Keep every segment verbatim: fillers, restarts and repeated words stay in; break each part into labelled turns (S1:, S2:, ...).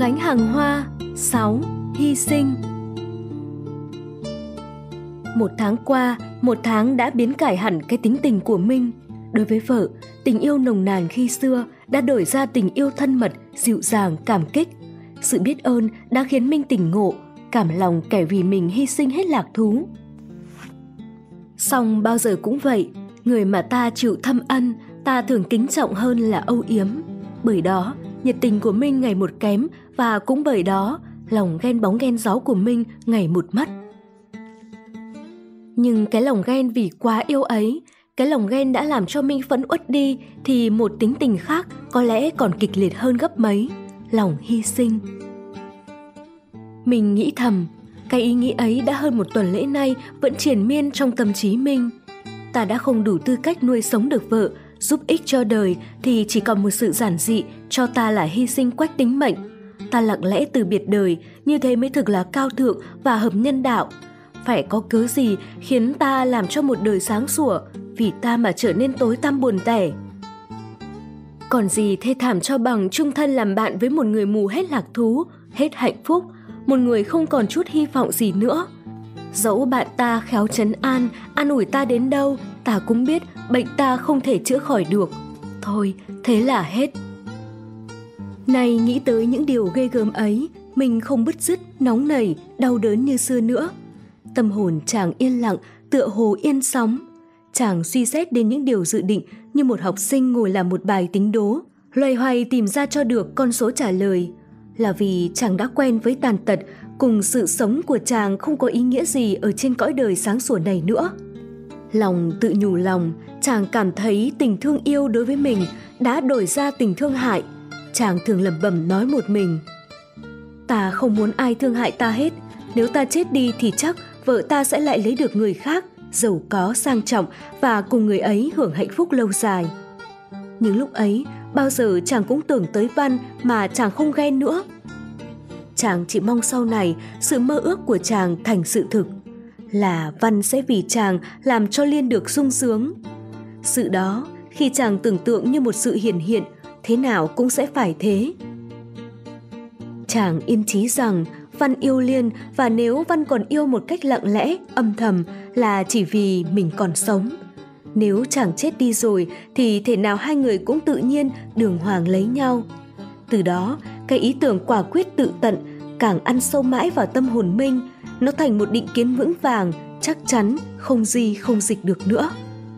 S1: gánh hàng hoa. Sáu. Hy sinh. Một tháng qua, một tháng đã biến cải hẳn cái tính tình của Minh. Đối với vợ, tình yêu nồng nàn khi xưa đã đổi ra tình yêu thân mật, dịu dàng, cảm kích. Sự biết ơn đã khiến Minh tỉnh ngộ, cảm lòng kẻ vì mình hy sinh hết lạc thú. Song bao giờ cũng vậy, người mà ta chịu thâm ân, ta thường kính trọng hơn là âu yếm. Bởi đó, nhiệt tình của Minh ngày một kém, và cũng bởi đó, lòng ghen bóng ghen gió của Minh ngày một mất. Nhưng cái lòng ghen vì quá yêu ấy, cái lòng ghen đã làm cho Minh phẫn uất đi, thì một tính tình khác có lẽ còn kịch liệt hơn gấp mấy, lòng hy sinh. Mình nghĩ thầm, cái ý nghĩ ấy đã hơn một tuần lễ nay vẫn triền miên trong tâm trí Minh. Ta đã không đủ tư cách nuôi sống được vợ, giúp ích cho đời, thì chỉ còn một sự giản dị cho ta là hy sinh quách tính mệnh. Ta lặng lẽ từ biệt đời, như thế mới thực là cao thượng và hợp nhân đạo. Phải có cớ gì khiến ta làm cho một đời sáng sủa, vì ta mà trở nên tối tăm buồn tẻ. Còn gì thê thảm cho bằng chung thân làm bạn với một người mù hết lạc thú, hết hạnh phúc, một người không còn chút hy vọng gì nữa. Dẫu bạn ta khéo trấn an, an ủi ta đến đâu, ta cũng biết bệnh ta không thể chữa khỏi được. Thôi, thế là hết. Nay nghĩ tới những điều ghê gớm ấy, mình không bứt rứt, nóng nảy, đau đớn như xưa nữa. Tâm hồn chàng yên lặng, tựa hồ yên sóng. Chàng suy xét đến những điều dự định như một học sinh ngồi làm một bài tính đố, loay hoay tìm ra cho được con số trả lời. Là vì chàng đã quen với tàn tật, cùng sự sống của chàng không có ý nghĩa gì ở trên cõi đời sáng sủa này nữa. Lòng tự nhủ lòng, chàng cảm thấy tình thương yêu đối với mình đã đổi ra tình thương hại. Chàng thường lẩm bẩm nói một mình: ta không muốn ai thương hại ta hết. Nếu ta chết đi thì chắc vợ ta sẽ lại lấy được người khác, giàu có sang trọng, và cùng người ấy hưởng hạnh phúc lâu dài. Nhưng lúc ấy, bao giờ chàng cũng tưởng tới Văn mà chàng không ghen nữa. Chàng chỉ mong sau này sự mơ ước của chàng thành sự thực, là Văn sẽ vì chàng làm cho Liên được sung sướng. Sự đó, khi chàng tưởng tượng như một sự hiển hiện, thế nào cũng sẽ phải thế. Chàng yên chí rằng Văn yêu Liên, và nếu Văn còn yêu một cách lặng lẽ, âm thầm, là chỉ vì mình còn sống. Nếu chàng chết đi rồi thì thể nào hai người cũng tự nhiên đường hoàng lấy nhau. Từ đó, cái ý tưởng quả quyết tự tận càng ăn sâu mãi vào tâm hồn Minh. Nó thành một định kiến vững vàng, chắc chắn, không gì không dịch được nữa.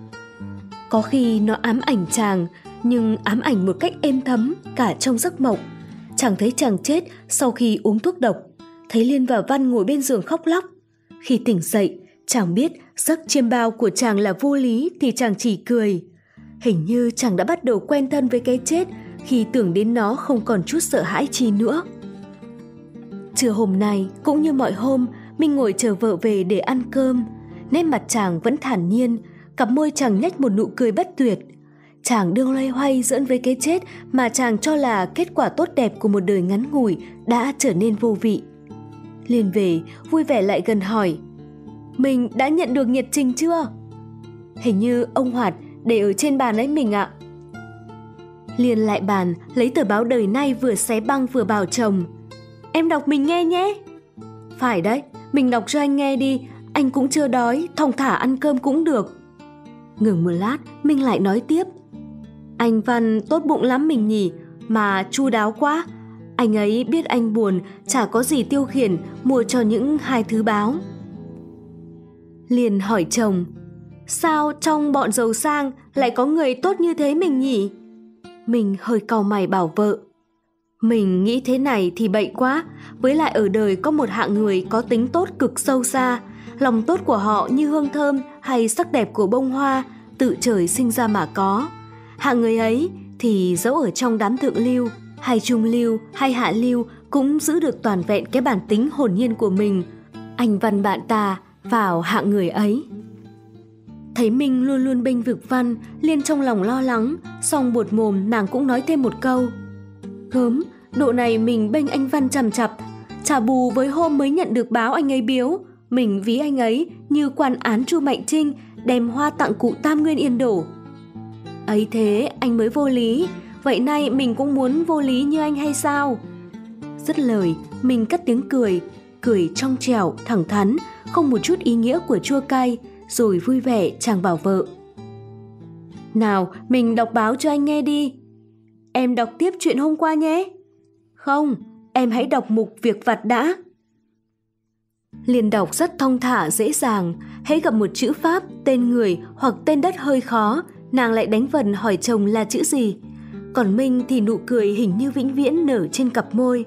S1: Có khi nó ám ảnh chàng, nhưng ám ảnh một cách êm thấm cả trong giấc mộng. Chàng thấy chàng chết sau khi uống thuốc độc, thấy Liên và Văn ngồi bên giường khóc lóc. Khi tỉnh dậy, chàng biết giấc chiêm bao của chàng là vô lý thì chàng chỉ cười. Hình như chàng đã bắt đầu quen thân với cái chết khi tưởng đến nó không còn chút sợ hãi chi nữa. Trưa hôm nay, cũng như mọi hôm, Minh ngồi chờ vợ về để ăn cơm. Nét mặt chàng vẫn thản nhiên, cặp môi chàng nhếch một nụ cười bất tuyệt. Chàng đương loay hoay giỡn với cái chết mà chàng cho là kết quả tốt đẹp của một đời ngắn ngủi đã trở nên vô vị. Liên về, vui vẻ lại gần hỏi: mình đã nhận được nhiệt trình chưa? Hình như ông Hoạt để ở trên bàn ấy mình ạ. Liên lại bàn, lấy tờ báo Đời Nay vừa xé băng vừa bảo chồng: em đọc mình nghe nhé. Phải đấy, mình đọc cho anh nghe đi, anh cũng chưa đói, thong thả ăn cơm cũng được. Ngừng một lát, Minh lại nói tiếp: anh Văn tốt bụng lắm mình nhỉ, mà chu đáo quá. Anh ấy biết anh buồn, chả có gì tiêu khiển, mua cho những hai thứ báo. Liền hỏi chồng: sao trong bọn giàu sang lại có người tốt như thế mình nhỉ? Mình hơi cau mày bảo vợ: mình nghĩ thế này thì bậy quá. Với lại ở đời có một hạng người có tính tốt cực sâu xa. Lòng tốt của họ như hương thơm hay sắc đẹp của bông hoa, tự trời sinh ra mà có. Hạng người ấy thì dẫu ở trong đám thượng lưu, hay trung lưu, hay hạ lưu, cũng giữ được toàn vẹn cái bản tính hồn nhiên của mình. Anh Văn bạn ta vào hạng người ấy. Thấy Minh luôn luôn bênh vực Văn, Liên trong lòng lo lắng, song buột mồm nàng cũng nói thêm một câu: gớm, độ này mình bênh anh Văn chằm chặp, trả bù với hôm mới nhận được báo anh ấy biếu. Mình ví anh ấy như quan án Chu Mạnh Trinh đem hoa tặng cụ Tam Nguyên Yên Đổ. Ấy thế anh mới vô lý, vậy nay mình cũng muốn vô lý như anh hay sao? dứt lời, mình cất tiếng cười, cười trong trẻo, thẳng thắn, không một chút ý nghĩa của chua cay, rồi vui vẻ chàng bảo vợ. Nào, mình đọc báo cho anh nghe đi. Em đọc tiếp chuyện hôm qua nhé. Không, em hãy đọc mục việc vặt đã. Liền đọc rất thong thả dễ dàng, hễ gặp một chữ Pháp, tên người hoặc tên đất hơi khó, nàng lại đánh vần hỏi chồng là chữ gì. Còn Minh thì nụ cười hình như vĩnh viễn nở trên cặp môi.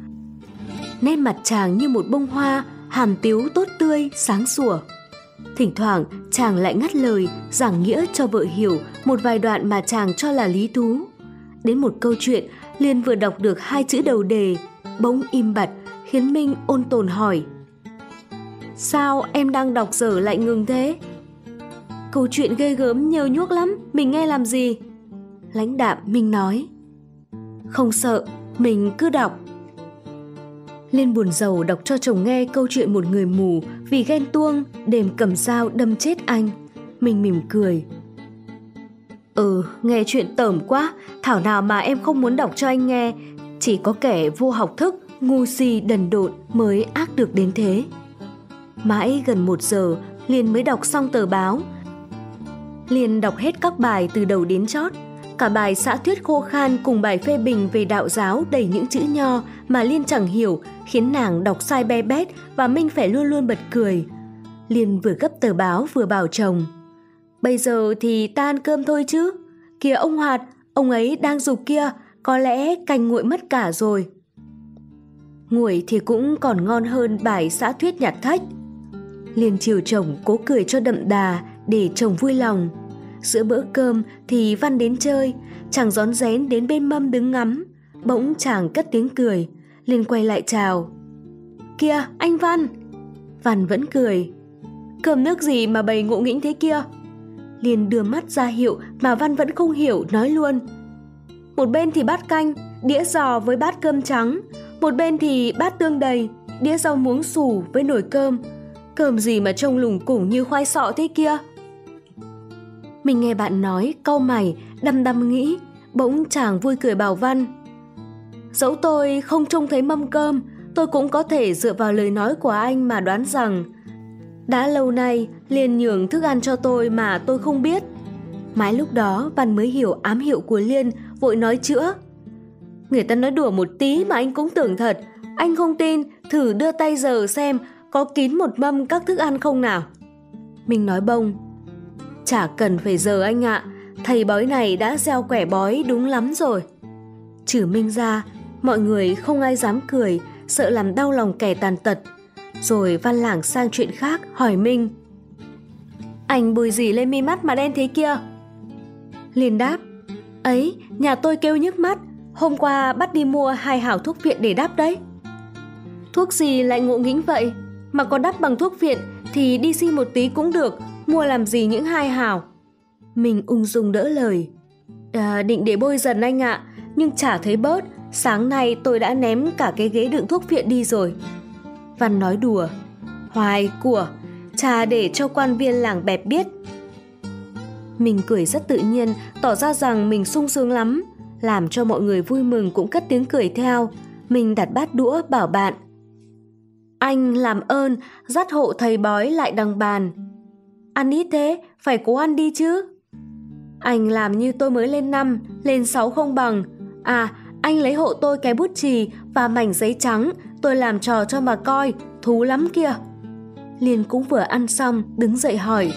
S1: Nét mặt chàng như một bông hoa, hàm tiếu tốt tươi, sáng sủa. Thỉnh thoảng chàng lại ngắt lời, giảng nghĩa cho vợ hiểu một vài đoạn mà chàng cho là lý thú. Đến một câu chuyện, Liên vừa đọc được hai chữ đầu đề, bỗng im bặt, khiến Minh ôn tồn hỏi. Sao em đang đọc dở lại ngừng thế? Câu chuyện ghê gớm nhơ nhuốc lắm, mình nghe làm gì? Lãnh đạm Minh nói. Không sợ, mình cứ đọc. Liên buồn rầu đọc cho chồng nghe câu chuyện một người mù vì ghen tuông đềm cầm dao đâm chết anh. Mình mỉm cười. Ừ, nghe chuyện tởm quá, thảo nào mà em không muốn đọc cho anh nghe. Chỉ có kẻ vô học thức, ngu si đần độn mới ác được đến thế. Mãi gần một giờ, Liên mới đọc xong tờ báo. Liên đọc hết các bài từ đầu đến chót. Cả bài xã thuyết khô khan cùng bài phê bình về đạo giáo đầy những chữ nho mà Liên chẳng hiểu, khiến nàng đọc sai be bét và Minh phải luôn luôn bật cười. Liên vừa gấp tờ báo vừa bảo chồng. Bây giờ thì ta ăn cơm thôi chứ. Kìa ông Hoạt, ông ấy đang giục kia, có lẽ canh nguội mất cả rồi. Nguội thì cũng còn ngon hơn bài xã thuyết nhặt thách. Liên chiều chồng cố cười cho đậm đà để chồng vui lòng. Giữa bữa cơm thì Văn đến chơi, chàng rón rén đến bên mâm đứng ngắm. Bỗng chàng cất tiếng cười, Liên quay lại chào. Kìa anh Văn. Văn vẫn cười. Cơm nước gì mà bày ngộ nghĩnh thế kia? Liên đưa mắt ra hiệu mà Văn vẫn không hiểu, nói luôn. Một bên thì bát canh, đĩa giò với bát cơm trắng. Một bên thì bát tương đầy, đĩa rau muống xù với nồi cơm. Cơm gì mà trông lủng củng như khoai sọ thế kia? Mình nghe bạn nói, cau mày, đăm đăm nghĩ. Bỗng chàng vui cười bảo Văn. Dẫu tôi không trông thấy mâm cơm, tôi cũng có thể dựa vào lời nói của anh mà đoán rằng đã lâu nay Liên nhường thức ăn cho tôi mà tôi không biết. Mãi lúc đó Văn mới hiểu ám hiệu của Liên, vội nói chữa. Người ta nói đùa một tí mà anh cũng tưởng thật. Anh không tin, thử đưa tay giờ xem có kín một mâm các thức ăn không nào. Mình nói bông. Chả cần phải giờ anh ạ, thầy bói này đã gieo quẻ bói đúng lắm rồi. Trừ Minh ra, mọi người không ai dám cười, sợ làm đau lòng kẻ tàn tật. Rồi Văn lảng sang chuyện khác, hỏi Minh. Anh bùi gì lên mi mắt mà đen thế kia? Liên đáp. Ấy, nhà tôi kêu nhức mắt, hôm qua bắt đi mua hai hảo thuốc viện để đắp đấy. Thuốc gì lại ngộ nghĩnh vậy? Mà có đắp bằng thuốc viện thì đi xin một tí cũng được, mua làm gì những hai hảo? Mình ung dung đỡ lời. À, định để bôi dần anh ạ, nhưng chả thấy bớt. Sáng nay tôi đã ném cả cái ghế đựng thuốc viện đi rồi. Văn nói đùa. Hoài của, chả để cho quan viên làng bẹp biết. Mình cười rất tự nhiên, tỏ ra rằng mình sung sướng lắm, làm cho mọi người vui mừng cũng cất tiếng cười theo. Mình đặt bát đũa bảo bạn. Anh làm ơn, dắt hộ thầy bói lại đằng bàn. Ăn ít thế, phải cố ăn đi chứ. Anh làm như tôi mới lên năm, lên sáu không bằng. À, anh lấy hộ tôi cái bút chì và mảnh giấy trắng, tôi làm trò cho mà coi, thú lắm kìa. Liên cũng vừa ăn xong, đứng dậy hỏi.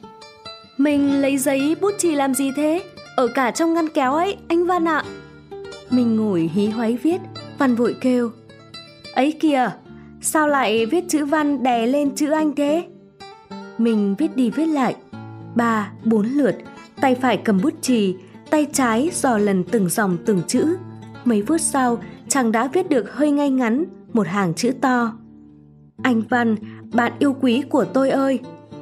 S1: Mình lấy giấy bút chì làm gì thế? Ở cả trong ngăn kéo ấy, anh Văn ạ. Mình ngồi hí hoáy viết, Văn vội kêu. Ấy kìa, sao lại viết chữ Văn đè lên chữ anh thế? Mình viết đi viết lại, ba, bốn lượt, tay phải cầm bút chì, tay trái dò lần từng dòng từng chữ. Mấy phút sau, chàng đã viết được hơi ngay ngắn một hàng chữ to. Anh Văn, bạn yêu quý của tôi ơi.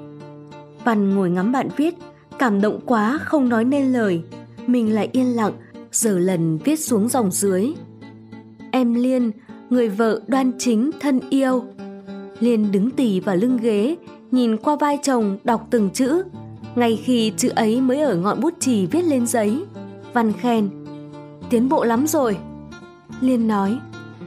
S1: Văn ngồi ngắm bạn viết, cảm động quá không nói nên lời. Mình lại yên lặng, giờ lần viết xuống dòng dưới. Em Liên, người vợ đoan chính thân yêu. Liên đứng tì vào lưng ghế, nhìn qua vai chồng đọc từng chữ. Ngay khi chữ ấy mới ở ngọn bút chì viết lên giấy. Văn khen. Tiến bộ lắm rồi. Liên nói.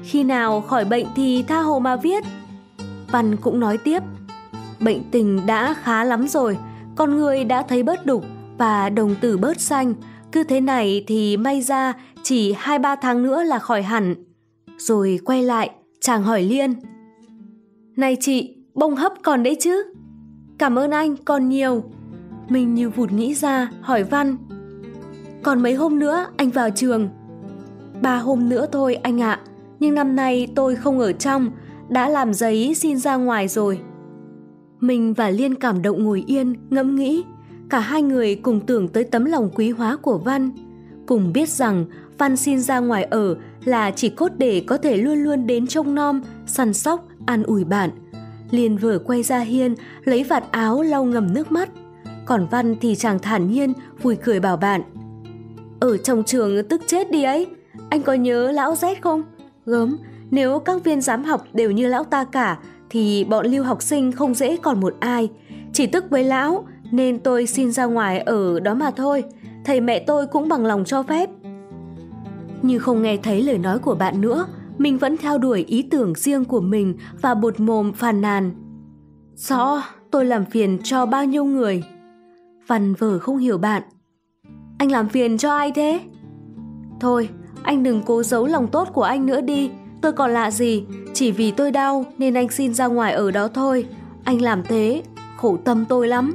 S1: khi nào khỏi bệnh thì tha hồ mà viết. Văn cũng nói tiếp, bệnh tình đã khá lắm rồi, con người đã thấy bớt đục và đồng tử bớt xanh, cứ thế này thì may ra chỉ hai ba tháng nữa là khỏi hẳn. Rồi quay lại, chàng hỏi Liên, này chị, bông hấp còn đấy chứ? Cảm ơn anh, còn nhiều. Mình như vụt nghĩ ra, hỏi Văn, còn mấy hôm nữa anh vào trường? Ba hôm nữa thôi anh ạ, nhưng năm nay tôi không ở trong, đã làm giấy xin ra ngoài rồi. Mình và Liên cảm động ngồi yên, ngẫm nghĩ. Cả hai người cùng tưởng tới tấm lòng quý hóa của Văn, cùng biết rằng Văn xin ra ngoài ở là chỉ cốt để có thể luôn luôn đến trông nom, săn sóc, an ủi bạn. Liên vừa quay ra hiên, lấy vạt áo lau ngầm nước mắt. Còn Văn thì chàng thản nhiên, vui cười bảo bạn, ở trong trường tức chết đi ấy, anh có nhớ lão Z không? Gớm, nếu các viên giám học đều như lão ta cả thì bọn lưu học sinh không dễ còn một ai. Chỉ tức với lão nên tôi xin ra ngoài ở đó mà thôi, thầy mẹ tôi cũng bằng lòng cho phép. Như không nghe thấy lời nói của bạn nữa, mình vẫn theo đuổi ý tưởng riêng của mình và buột mồm phàn nàn, rõ, tôi làm phiền cho bao nhiêu người. Văn vờ không hiểu bạn, anh làm phiền cho ai thế? Thôi, anh đừng cố giấu lòng tốt của anh nữa đi, tôi còn lạ gì, chỉ vì tôi đau nên anh xin ra ngoài ở đó thôi. Anh làm thế, khổ tâm tôi lắm.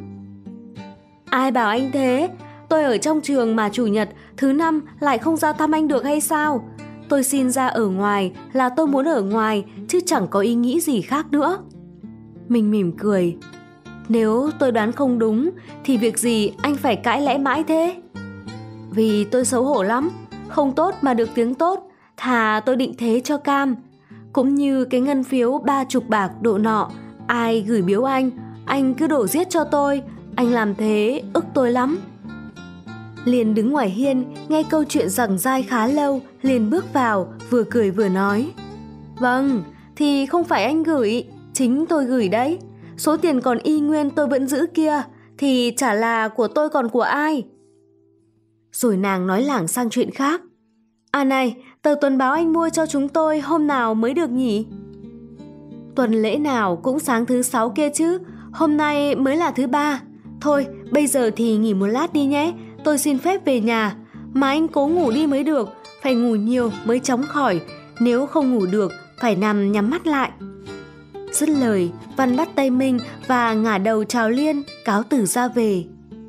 S1: Ai bảo anh thế? Tôi ở trong trường mà chủ nhật, thứ năm lại không ra thăm anh được hay sao? Tôi xin ra ở ngoài là tôi muốn ở ngoài, chứ chẳng có ý nghĩ gì khác nữa. Mình mỉm cười, nếu tôi đoán không đúng thì việc gì anh phải cãi lẽ mãi thế? Vì tôi xấu hổ lắm, không tốt mà được tiếng tốt, thà tôi định thế cho cam. Cũng như cái ngân phiếu ba chục bạc độ nọ, ai gửi biếu anh, anh cứ đổ giết cho tôi, anh làm thế ức tôi lắm. Liền đứng ngoài hiên, nghe câu chuyện giằng dai khá lâu, liền bước vào, vừa cười vừa nói, vâng, thì không phải anh gửi, chính tôi gửi đấy. Số tiền còn y nguyên tôi vẫn giữ kia, thì chả là của tôi còn của ai. Rồi nàng nói lảng sang chuyện khác, à này, tờ tuần báo anh mua cho chúng tôi hôm nào mới được nhỉ? Tuần lễ nào cũng sáng thứ sáu kia chứ, hôm nay mới là thứ ba. Thôi, bây giờ thì nghỉ một lát đi nhé, tôi xin phép về nhà. Mà anh cố ngủ đi mới được, phải ngủ nhiều mới chóng khỏi, nếu không ngủ được phải nằm nhắm mắt lại. Dứt lời, Văn bắt tay Minh và ngả đầu chào Liên, cáo từ ra về.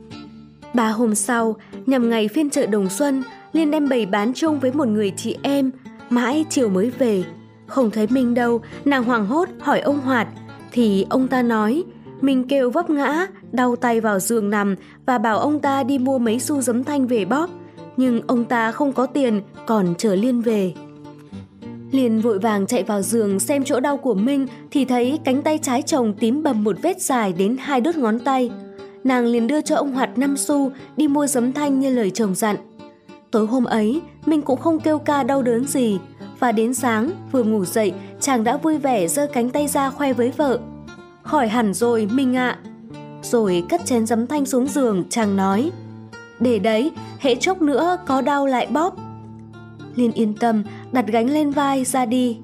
S1: Ba hôm sau, nhằm ngày phiên chợ Đồng Xuân, Liên đem bày bán chung với một người chị em, mãi chiều mới về. Không thấy Minh đâu, nàng hoảng hốt hỏi ông Hoạt, thì ông ta nói Minh kêu vấp ngã, đau tay vào giường nằm và bảo ông ta đi mua mấy xu giấm thanh về bóp, nhưng ông ta không có tiền, còn chờ Liên về. Liên vội vàng chạy vào giường xem chỗ đau của Minh thì thấy cánh tay trái chồng tím bầm một vết dài đến hai đốt ngón tay. Nàng liền đưa cho ông Hoạt năm xu đi mua giấm thanh như lời chồng dặn. Tối hôm ấy, Minh cũng không kêu ca đau đớn gì, và đến sáng vừa ngủ dậy, chàng đã vui vẻ giơ cánh tay ra khoe với vợ. Khỏi hẳn rồi Minh ạ. Rồi cất chén giấm thanh xuống giường, chàng nói, để đấy, hễ chốc nữa có đau lại bóp. Liên yên tâm, đặt gánh lên vai ra đi.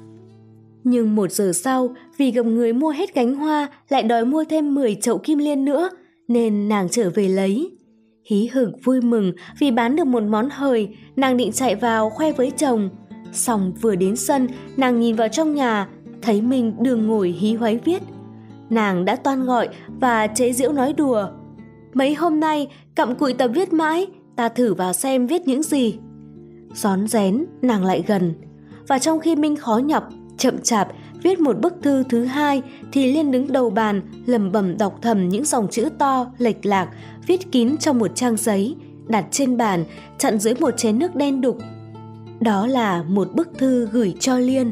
S1: Nhưng một giờ sau, vì gặp người mua hết gánh hoa lại đòi mua thêm mười chậu kim liên nữa, nên nàng trở về lấy. Hí hửng vui mừng vì bán được một món hời, nàng định chạy vào khoe với chồng. Xong vừa đến sân, nàng nhìn vào trong nhà, thấy mình đường ngồi hí hoáy viết. Nàng đã toan gọi và chế giễu nói đùa, mấy hôm nay cặm cụi tập viết mãi, ta thử vào xem viết những gì. Rón rén nàng lại gần, và trong khi Minh khó nhọc, chậm chạp viết một bức thư thứ hai thì Liên đứng đầu bàn lẩm bẩm đọc thầm những dòng chữ to lệch lạc viết kín trong một trang giấy, đặt trên bàn chặn dưới một chén nước đen đục. Đó là một bức thư gửi cho Liên.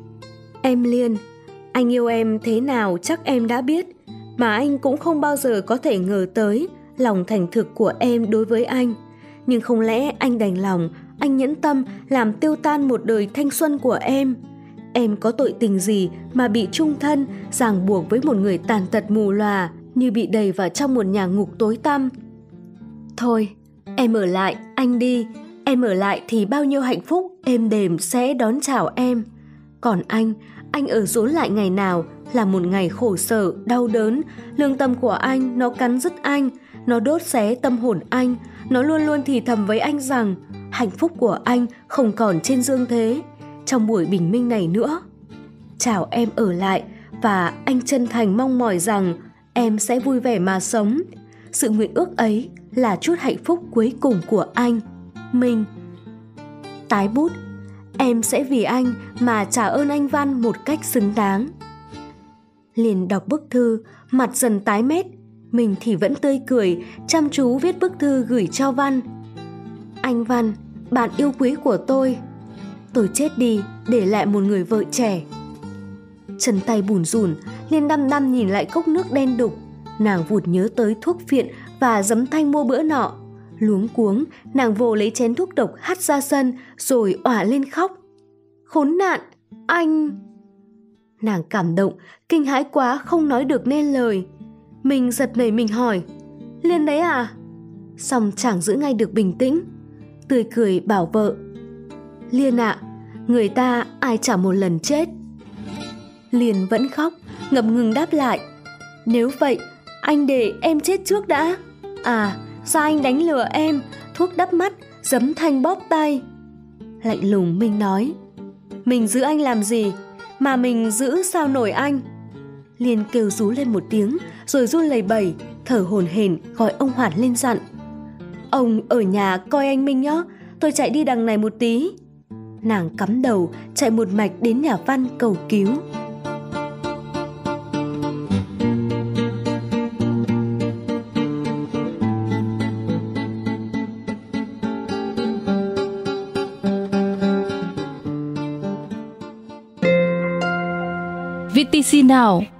S1: Em Liên, anh yêu em thế nào chắc em đã biết, mà anh cũng không bao giờ có thể ngờ tới lòng thành thực của em đối với anh. Nhưng không lẽ anh đành lòng, anh nhẫn tâm làm tiêu tan một đời thanh xuân của em? Em có tội tình gì mà bị chung thân, ràng buộc với một người tàn tật mù lòa, như bị đày vào trong một nhà ngục tối tăm? Thôi, em ở lại, anh đi. Em ở lại thì bao nhiêu hạnh phúc êm đềm sẽ đón chào em. Còn anh, anh ở dối lại ngày nào là một ngày khổ sở, đau đớn. Lương tâm của anh, nó cắn rứt anh, nó đốt xé tâm hồn anh. Nó luôn luôn thì thầm với anh rằng hạnh phúc của anh không còn trên dương thế, trong buổi bình minh này nữa. Chào em ở lại, và anh chân thành mong mỏi rằng em sẽ vui vẻ mà sống. Sự nguyện ước ấy là chút hạnh phúc cuối cùng của anh. Minh. Tái bút. Em sẽ vì anh mà trả ơn anh Văn một cách xứng đáng. Liền đọc bức thư, mặt dần tái mét, mình thì vẫn tươi cười, chăm chú viết bức thư gửi cho Văn. Anh Văn, bạn yêu quý của tôi. Tôi chết đi để lại một người vợ trẻ. Chân tay bủn rủn, Liên đăm đăm nhìn lại cốc nước đen đục. Nàng vụt nhớ tới thuốc phiện và giấm thanh mua bữa nọ. Luống cuống, nàng vồ lấy chén thuốc độc hắt ra sân rồi òa lên khóc. Khốn nạn, anh... Nàng cảm động, kinh hãi quá không nói được nên lời. Mình giật nảy mình hỏi, Liên đấy à? Xong chẳng giữ ngay được bình tĩnh, tươi cười bảo vợ, Liên ạ, à, người ta ai chả một lần chết. Liên vẫn khóc, ngập ngừng đáp lại, nếu vậy, anh để em chết trước đã. À, sao anh đánh lừa em, thuốc đắp mắt, giấm thanh bóp tay. Lạnh lùng Minh nói, mình giữ anh làm gì, mà mình giữ sao nổi anh. Liên kêu rú lên một tiếng, rồi run lẩy bẩy, thở hổn hển gọi ông Hoạt lên dặn, ông ở nhà coi anh Minh nhé, tôi chạy đi đằng này một tí. Nàng cắm đầu chạy một mạch đến nhà Văn cầu cứu.
S2: vê tê xê Now